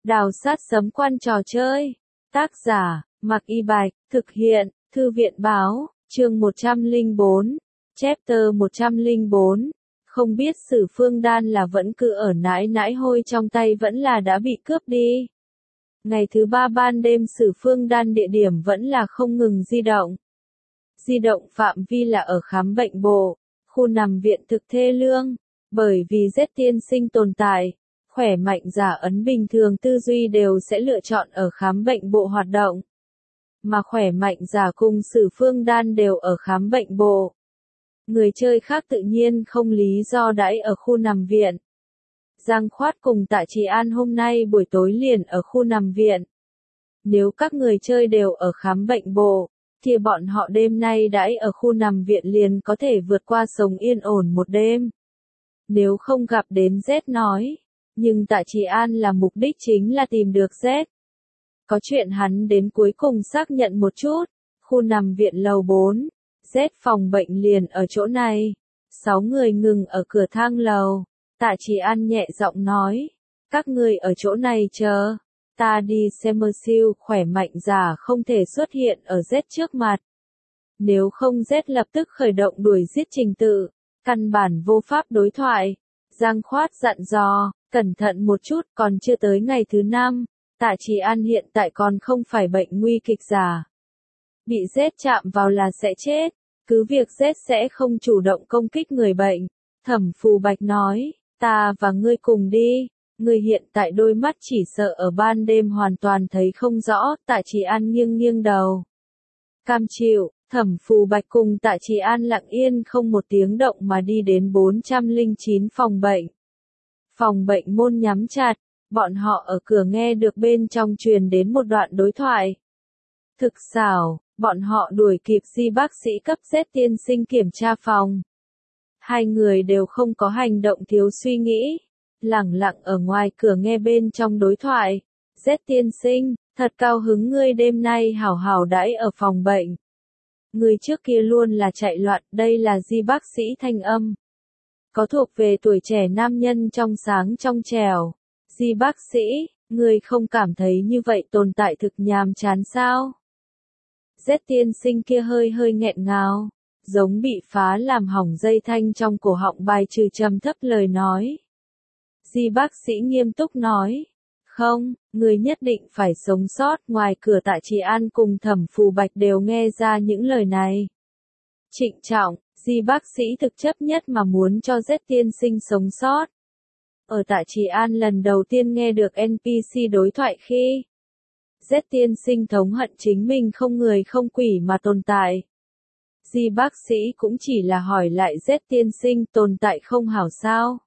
Đào sát sấm quan trò chơi. Tác giả, Mạc Y Bạch, thực hiện, Thư viện báo, chương 104, chapter 104. Không biết Sử Phương Đan là vẫn cứ ở nãi nãi hôi trong tay vẫn là đã bị cướp đi. Ngày thứ 3 ban đêm Sử Phương Đan địa điểm vẫn là không ngừng di động. Di động phạm vi là ở khám bệnh bộ, khu nằm viện thực thê lương, bởi vì Z tiên sinh tồn tại. Khỏe mạnh giả ấn bình thường tư duy đều sẽ lựa chọn ở khám bệnh bộ hoạt động. Mà khỏe mạnh giả cùng Sử Phương Đan đều ở khám bệnh bộ. Người chơi khác tự nhiên không lý do đãi ở khu nằm viện. Giang Khoát cùng Tạ Trì An hôm nay buổi tối liền ở khu nằm viện. Nếu các người chơi đều ở khám bệnh bộ, thì bọn họ đêm nay đãi ở khu nằm viện liền có thể vượt qua sống yên ổn một đêm. Nếu không gặp đến Z nói. Nhưng Tạ Trì An là mục đích chính là tìm được Z. Có chuyện hắn đến cuối cùng xác nhận một chút. Khu nằm viện lầu 4. Z phòng bệnh liền ở chỗ này. 6 người ngừng ở cửa thang lầu. Tạ Trì An nhẹ giọng nói. Các người ở chỗ này chờ. Ta đi xem mơ siêu khỏe mạnh giả không thể xuất hiện ở Z trước mặt. Nếu không Z lập tức khởi động đuổi giết trình tự. Căn bản vô pháp đối thoại. Giang Khoát dặn dò. Cẩn thận một chút, còn chưa tới ngày thứ 5, Tạ Trì An hiện tại còn không phải bệnh nguy kịch giả. Bị Z chạm vào là sẽ chết, cứ việc Z sẽ không chủ động công kích người bệnh. Thẩm Phù Bạch nói, ta và ngươi cùng đi, ngươi hiện tại đôi mắt chỉ sợ ở ban đêm hoàn toàn thấy không rõ. Tạ Trì An nghiêng nghiêng đầu. Cam chịu, Thẩm Phù Bạch cùng Tạ Trì An lặng yên không một tiếng động mà đi đến 409 phòng bệnh. Phòng bệnh môn nhắm chặt, bọn họ ở cửa nghe được bên trong truyền đến một đoạn đối thoại. Thực xảo, bọn họ đuổi kịp Di bác sĩ cấp Z tiên sinh kiểm tra phòng. Hai người đều không có hành động thiếu suy nghĩ, lẳng lặng ở ngoài cửa nghe bên trong đối thoại. Z tiên sinh, thật cao hứng ngươi đêm nay hảo hảo đãi ở phòng bệnh. Người trước kia luôn là chạy loạn, đây là Di bác sĩ thanh âm. Có thuộc về tuổi trẻ nam nhân trong sáng trong trẻo. Di bác sĩ, người không cảm thấy như vậy tồn tại thực nhàm chán sao? Z tiên sinh kia hơi hơi nghẹn ngào, giống bị phá làm hỏng dây thanh trong cổ họng bài trừ trầm thấp lời nói. Di bác sĩ nghiêm túc nói, không, người nhất định phải sống sót. Ngoài cửa Tạ Trì An cùng Thẩm Phù Bạch đều nghe ra những lời này. Trịnh trọng. Di bác sĩ thực chấp nhất mà muốn cho Z tiên sinh sống sót. Ở Tạ Trì An lần đầu tiên nghe được NPC đối thoại khi Z tiên sinh thống hận chính mình không người không quỷ mà tồn tại. Di bác sĩ cũng chỉ là hỏi lại Z tiên sinh tồn tại không hảo sao.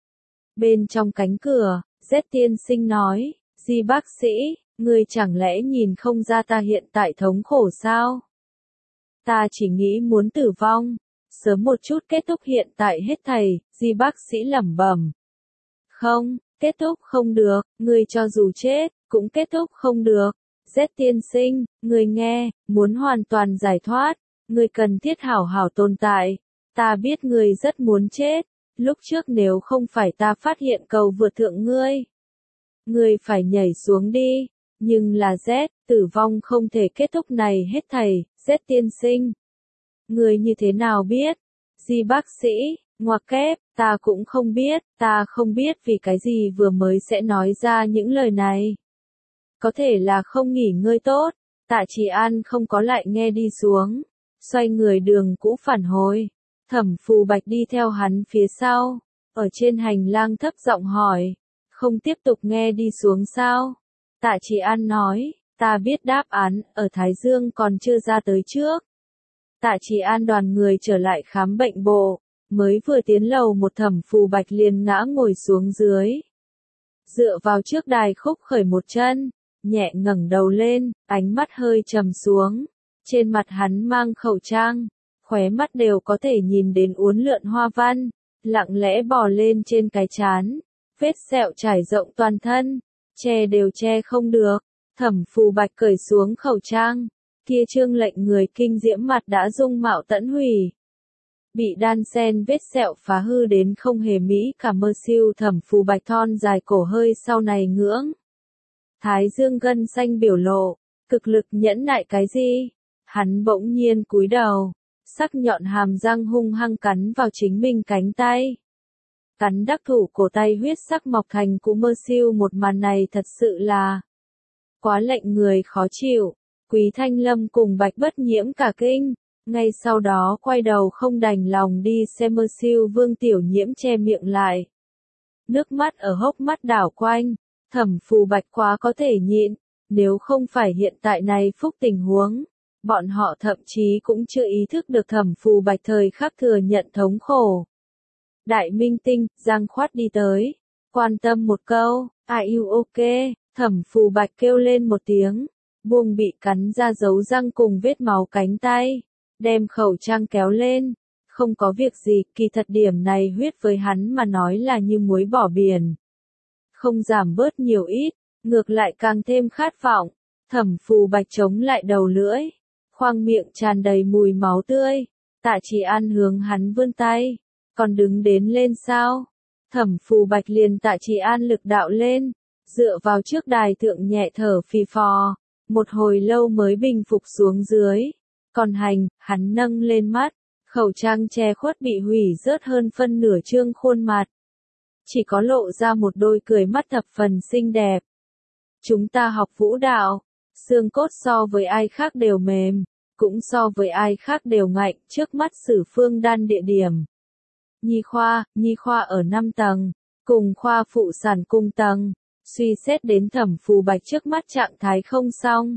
Bên trong cánh cửa, Z tiên sinh nói, Di bác sĩ, người chẳng lẽ nhìn không ra ta hiện tại thống khổ sao? Ta chỉ nghĩ muốn tử vong. Sớm một chút kết thúc hiện tại hết thảy. Di bác sĩ lẩm bẩm. Không, kết thúc không được, người cho dù chết, cũng kết thúc không được. Z tiên sinh, người nghe, muốn hoàn toàn giải thoát, người cần thiết hảo hảo tồn tại. Ta biết người rất muốn chết, lúc trước nếu không phải ta phát hiện cầu vượt thượng ngươi. Người phải nhảy xuống đi, nhưng là Z, tử vong không thể kết thúc này hết thảy. Z tiên sinh. Người như thế nào biết? Di bác sĩ, ngoặc kép, ta cũng không biết, ta không biết vì cái gì vừa mới sẽ nói ra những lời này. Có thể là không nghỉ ngơi tốt. Tạ Trì An không có lại nghe đi xuống, xoay người đường cũ phản hồi. Thẩm Phù Bạch đi theo hắn phía sau, ở trên hành lang thấp giọng hỏi, không tiếp tục nghe đi xuống sao? Tạ Trì An nói, ta biết đáp án, ở Thái Dương còn chưa ra tới trước. Tạ Trì An đoàn người trở lại khám bệnh bộ, mới vừa tiến lầu một Thẩm Phù Bạch liền ngã ngồi xuống dưới. Dựa vào trước đài khúc khởi một chân, nhẹ ngẩng đầu lên, ánh mắt hơi trầm xuống. Trên mặt hắn mang khẩu trang, khóe mắt đều có thể nhìn đến uốn lượn hoa văn, lặng lẽ bò lên trên cái trán, vết sẹo trải rộng toàn thân, che đều che không được. Thẩm Phù Bạch cởi xuống khẩu trang. Kia trương lệnh người kinh diễm mặt đã dung mạo tẫn hủy. Bị đan sen vết sẹo phá hư đến không hề mỹ cả mơ siêu. Thẩm Phù Bạch thon dài cổ hơi sau này ngưỡng. Thái dương gân xanh biểu lộ, cực lực nhẫn nại cái gì? Hắn bỗng nhiên cúi đầu, sắc nhọn hàm răng hung hăng cắn vào chính mình cánh tay. Cắn đắc thủ cổ tay huyết sắc mọc thành cú mơ siêu, một màn này thật sự là quá lệnh người khó chịu. Quý Thanh Lâm cùng Bạch Bất Nhiễm cả kinh, ngay sau đó quay đầu không đành lòng đi xem mơ siêu. Vương Tiểu Nhiễm che miệng lại, nước mắt ở hốc mắt đảo quanh. Thẩm Phù Bạch quá có thể nhịn, nếu không phải hiện tại này phúc tình huống, bọn họ thậm chí cũng chưa ý thức được Thẩm Phù Bạch thời khắc thừa nhận thống khổ. Đại minh tinh, Giang Khoát đi tới, quan tâm một câu, "Are you okay?" Thẩm Phù Bạch kêu lên một tiếng, buông bị cắn ra dấu răng cùng vết máu cánh tay, đem khẩu trang kéo lên. Không có việc gì, kỳ thật điểm này huyết với hắn mà nói là như muối bỏ biển. Không giảm bớt nhiều ít, ngược lại càng thêm khát vọng. Thẩm Phù Bạch chống lại đầu lưỡi, khoang miệng tràn đầy mùi máu tươi. Tạ Chỉ An hướng hắn vươn tay, "Còn đứng đến lên sao?" Thẩm Phù Bạch liền Tạ Chỉ An lực đạo lên, dựa vào trước đài thượng nhẹ thở phì phò, một hồi lâu mới bình phục xuống dưới. Còn Hành, hắn nâng lên mắt, khẩu trang che khuất bị hủy rớt hơn phân nửa trương khuôn mặt, chỉ có lộ ra một đôi cười mắt thập phần xinh đẹp. "Chúng ta học vũ đạo, xương cốt so với ai khác đều mềm, cũng so với ai khác đều ngạnh." Trước mắt Sử Phương Đan địa điểm Nhi khoa ở 5 tầng, cùng khoa phụ sản cùng tầng. Suy xét đến Thẩm Phù Bạch trước mắt trạng thái không xong,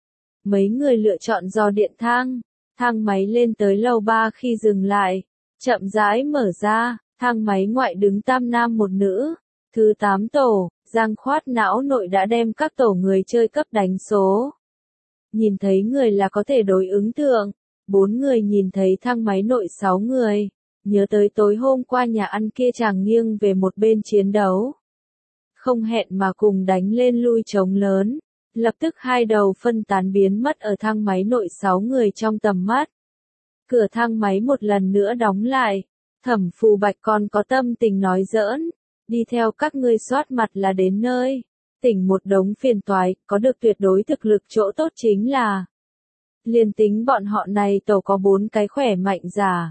mấy người lựa chọn dò điện thang. Thang máy lên tới lầu 3 khi dừng lại, chậm rãi mở ra, thang máy ngoại đứng 8 nam 1 nữ. Thứ 8 tổ, Giang Khoát não nội đã đem các tổ người chơi cấp đánh số. Nhìn thấy người là có thể đối ứng thượng, 4 người nhìn thấy thang máy nội 6 người. Nhớ tới tối hôm qua nhà ăn kia chàng nghiêng về một bên chiến đấu, không hẹn mà cùng đánh lên lui trống lớn. Lập tức hai đầu phân tán biến mất ở thang máy nội 6 người trong tầm mắt. Cửa thang máy một lần nữa đóng lại. Thẩm Phù Bạch còn có tâm tình nói giỡn, "Đi theo các ngươi soát mặt là đến nơi, tỉnh một đống phiền toái, có được tuyệt đối thực lực chỗ tốt chính là." Liền tính bọn họ này tổ có 4 cái khỏe mạnh giả,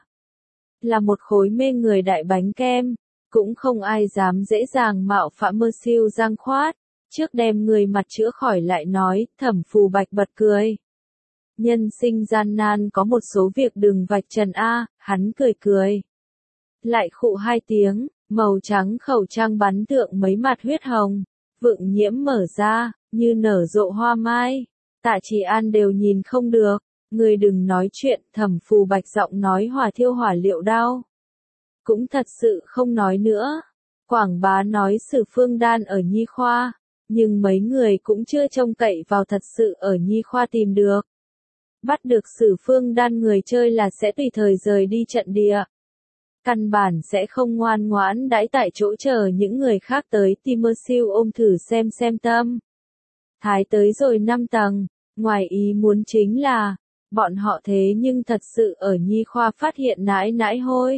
là một khối mê người đại bánh kem, cũng không ai dám dễ dàng mạo phạm mơ siêu Giang Khoát. Trước đem người mặt chữa khỏi lại nói. Thẩm Phù Bạch bật cười. Nhân sinh gian nan có một số việc đừng vạch trần a. Hắn cười cười, lại khụ 2 tiếng, màu trắng khẩu trang bắn thượng mấy mặt huyết hồng, vượng nhiễm mở ra, như nở rộ hoa mai. Tạ Chỉ An đều nhìn không được, "Người đừng nói chuyện." Thẩm Phù Bạch giọng nói hỏa thiêu hỏa liệu đau. Cũng thật sự không nói nữa. Quảng bá nói Sử Phương Đan ở Nhi khoa, nhưng mấy người cũng chưa trông cậy vào thật sự ở Nhi khoa tìm được. Bắt được Sử Phương Đan người chơi là sẽ tùy thời rời đi trận địa. Căn bản sẽ không ngoan ngoãn đãi tại chỗ chờ những người khác tới tìm mơ siêu ôm thử xem tâm. Thái tới rồi 5 tầng, ngoài ý muốn chính là, bọn họ thế nhưng thật sự ở Nhi khoa phát hiện nãi nãi hôi.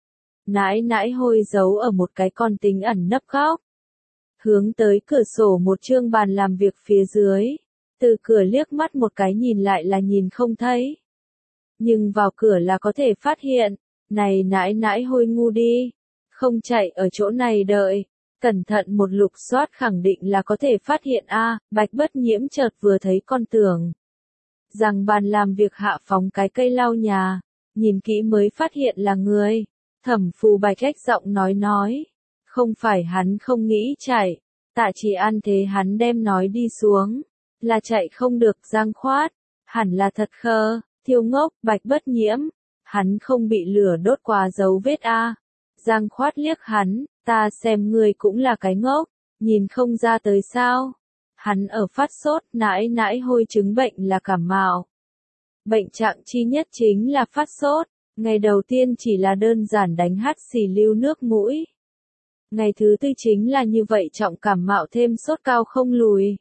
Nãi nãi hôi giấu ở một cái con tính ẩn nấp góc. Hướng tới cửa sổ một trương bàn làm việc phía dưới. Từ cửa liếc mắt một cái nhìn lại là nhìn không thấy. Nhưng vào cửa là có thể phát hiện. Này nãi nãi hôi ngu đi. Không chạy ở chỗ này đợi. Cẩn thận một lục soát khẳng định là có thể phát hiện a. Bạch Bất Nhiễm chợt vừa thấy con tưởng rằng bàn làm việc hạ phóng cái cây lau nhà. Nhìn kỹ mới phát hiện là người. Thẩm Phù Bạch ách giọng nói. Không phải hắn không nghĩ chạy. Tạ Chỉ An thế hắn đem nói đi xuống. Là chạy không được Giang Khoát. Hẳn là thật khờ, thiêu ngốc. Bạch Bất Nhiễm. Hắn không bị lửa đốt quá dấu vết a. Giang Khoát liếc hắn. Ta xem ngươi cũng là cái ngốc. Nhìn không ra tới sao. Hắn ở phát sốt. Nãi nãi hôi chứng bệnh là cảm mạo. Bệnh trạng chi nhất chính là phát sốt. Ngày đầu tiên chỉ là đơn giản đánh hắt xì lưu nước mũi. Ngày thứ tư chính là như vậy trọng cảm mạo thêm sốt cao không lùi.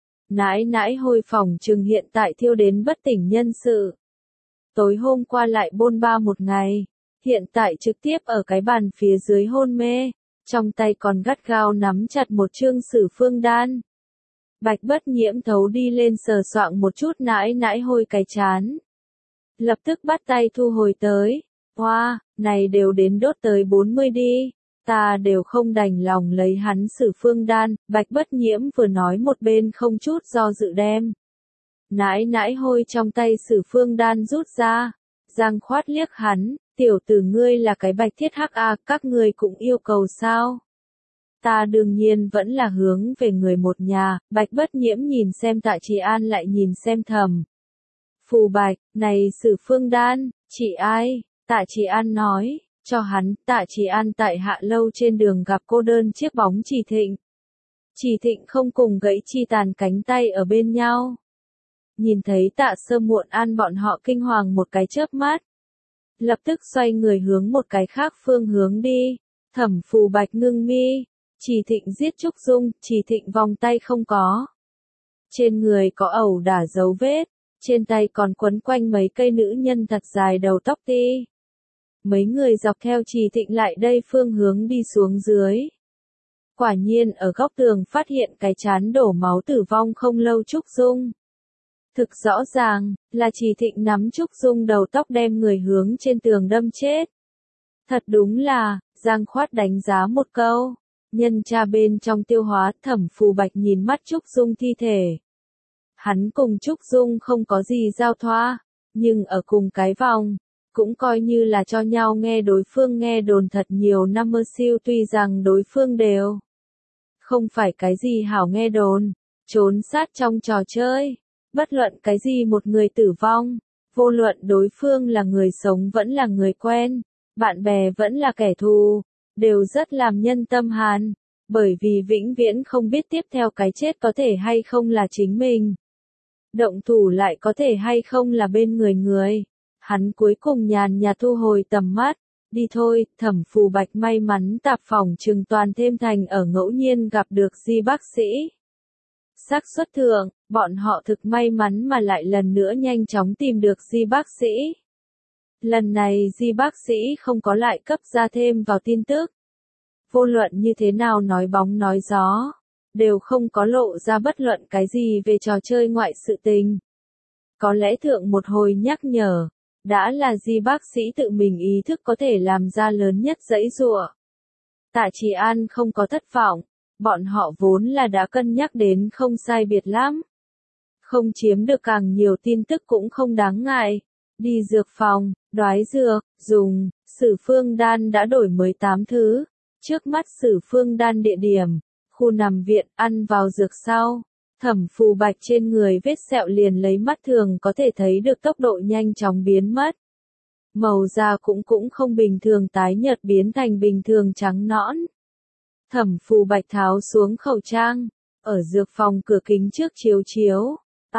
Nãi nãi hôi phòng trừng hiện tại thiêu đến bất tỉnh nhân sự. Tối hôm qua lại bôn ba một ngày. Hiện tại trực tiếp ở cái bàn phía dưới hôn mê. Trong tay còn gắt gao nắm chặt một trương Sử Phương Đan. Bạch Bất Nhiễm thấu đi lên sờ soạng một chút nãi nãi hôi cái chán. Lập tức bắt tay thu hồi tới. Hoa, này đều đến đốt tới 40 đi. Ta đều không đành lòng lấy hắn Sử Phương Đan. Bạch Bất Nhiễm vừa nói một bên không chút do dự đem nãi nãi hôi trong tay Sử Phương Đan rút ra. Giang Khoát liếc hắn, tiểu tử ngươi là cái bạch thiết hắc à, các ngươi cũng yêu cầu sao? Ta đương nhiên vẫn là hướng về người một nhà. Bạch Bất Nhiễm nhìn xem Tạ Trì An lại nhìn xem Thẩm Phù Bạch, này Sử Phương Đan, chị ai? Tạ Trì An nói, cho hắn. Tạ Trì An tại Hạ Lâu trên đường gặp cô đơn chiếc bóng Trì Thịnh. Trì Thịnh không cùng gãy chi tàn cánh tay ở bên nhau. Nhìn thấy Tạ Sơ Muộn An bọn họ kinh hoàng một cái chớp mắt. Lập tức xoay người hướng một cái khác phương hướng đi. Thẩm Phù Bạch ngưng mi. Trì Thịnh giết Trúc Dung, Trì Thịnh vòng tay không có. Trên người có ẩu đả dấu vết. Trên tay còn quấn quanh mấy cây nữ nhân thật dài đầu tóc ti. Mấy người dọc theo Trì Thịnh lại đây phương hướng đi xuống dưới. Quả nhiên ở góc tường phát hiện cái chán đổ máu tử vong không lâu Trúc Dung. Thực rõ ràng, là Trì Thịnh nắm Trúc Dung đầu tóc đem người hướng trên tường đâm chết. Thật đúng là, Giang Khoát đánh giá một câu. Nhân tra bên trong tiêu hóa. Thẩm Phù Bạch nhìn mắt Trúc Dung thi thể. Hắn cùng Trúc Dung không có gì giao thoa, nhưng ở cùng cái vòng, cũng coi như là cho nhau nghe đối phương nghe đồn thật nhiều năm mơ siêu, tuy rằng đối phương đều không phải cái gì hảo nghe đồn, trốn sát trong trò chơi, bất luận cái gì một người tử vong, vô luận đối phương là người sống vẫn là người quen, bạn bè vẫn là kẻ thù, đều rất làm nhân tâm hàn, bởi vì vĩnh viễn không biết tiếp theo cái chết có thể hay không là chính mình. Động thủ lại có thể hay không là bên người người. Hắn cuối cùng nhàn nhạt thu hồi tầm mắt. Đi thôi. Thẩm Phù Bạch may mắn tạp phòng trừng toàn thêm thành ở ngẫu nhiên gặp được Di bác sĩ. Xác suất thượng, bọn họ thực may mắn mà lại lần nữa nhanh chóng tìm được Di bác sĩ. Lần này Di bác sĩ không có lại cấp ra thêm vào tin tức. Vô luận như thế nào nói bóng nói gió, đều không có lộ ra bất luận cái gì về trò chơi ngoại sự tình. Có lẽ thượng một hồi nhắc nhở, đã là Di bác sĩ tự mình ý thức có thể làm ra lớn nhất giãy giụa. Tạ Trì An không có thất vọng, bọn họ vốn là đã cân nhắc đến không sai biệt lắm. Không chiếm được càng nhiều tin tức cũng không đáng ngại. Đi dược phòng, đoái dược, dùng, Sử Phương Đan đã đổi mới 8 thứ. Trước mắt Sử Phương Đan địa điểm, khu nằm viện, ăn vào dược sau. Thẩm Phù Bạch trên người vết sẹo liền lấy mắt thường có thể thấy được tốc độ nhanh chóng biến mất. Màu da cũng không bình thường tái nhợt biến thành bình thường trắng nõn. Thẩm Phù Bạch tháo xuống khẩu trang, ở dược phòng cửa kính trước chiếu chiếu.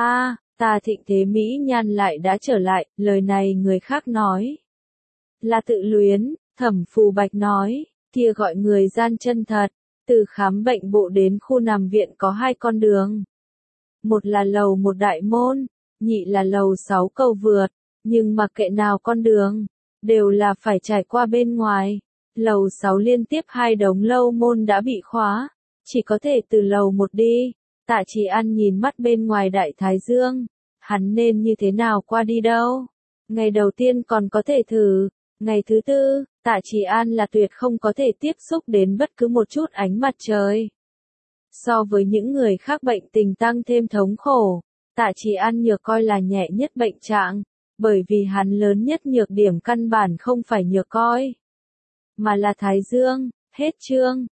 Ta thịnh thế mỹ nhan lại đã trở lại, lời này người khác nói. Là tự luyến, Thẩm Phù Bạch nói, kia gọi người gian chân thật. Từ khám bệnh bộ đến khu nằm viện có 2 con đường. Một là lầu 1 đại môn, nhị là lầu 6 cầu vượt, nhưng mặc kệ nào con đường, đều là phải trải qua bên ngoài. Lầu 6 liên tiếp 2 đống lâu môn đã bị khóa, chỉ có thể từ lầu 1 đi. Tạ Trì An nhìn mắt bên ngoài đại thái dương, hắn nên như thế nào qua đi đâu. Ngày đầu tiên còn có thể thử, ngày thứ tư, Tạ Trì An là tuyệt không có thể tiếp xúc đến bất cứ một chút ánh mặt trời. So với những người khác bệnh tình tăng thêm thống khổ, Tạ Trì An nhược coi là nhẹ nhất bệnh trạng, bởi vì hắn lớn nhất nhược điểm căn bản không phải nhược coi, mà là thái dương. Hết chương.